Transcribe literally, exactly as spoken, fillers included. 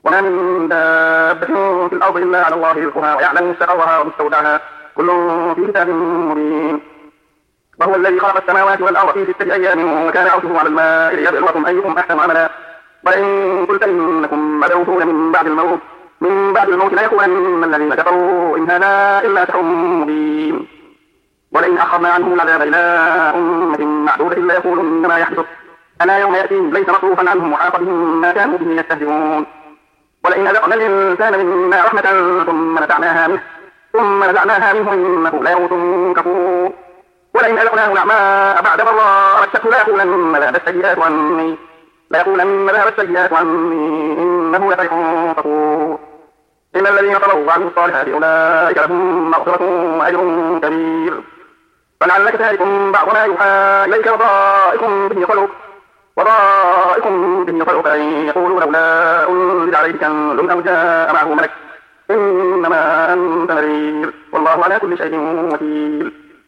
وما من دابة في الأرض إلا على الله رزقها ويعلم مستقرها ومستودعها كل في كتاب مبين. وهو الذي خلق السماوات والأرض في ستة أيام وكان عرشه على الماء ليبلوكم أيكم أحسن عملا. ولئن قلت إنكم مبعوثون من بعد الموت من بعد الموت ليقولن الذين كفروا إن هذا إلا سحر مبين. ولئن أخرنا عنهم العذاب إلى أمة معدودة ليقولن ما يحدث ألا يوم يأتيهم ليس مصروفا عنهم وحاق بهم ما كانوا به يستهزئون. ولئن أذقنا الإنسان منا رحمة ثم نزعناها منه ثم نزعناها منه إنه ليئوس كفور. ولئن أذقناه نعماء بعد ضراء مسته ليقولن ذهب السيئات عني ليقولن ذهب السيئات عني إنه لفرح فخور. إن الذين صبروا وعملوا الصالحات أولئك لهم مغفرة وأجر كبير. فلعلك تارك بعض ما يوحى إليك وضائق به قلوب وضائق به قلوب أن يقولوا لولا أنزل عليه كنز أو جاء معه ملك إنما أنت نذير والله على كل شيء وكيل.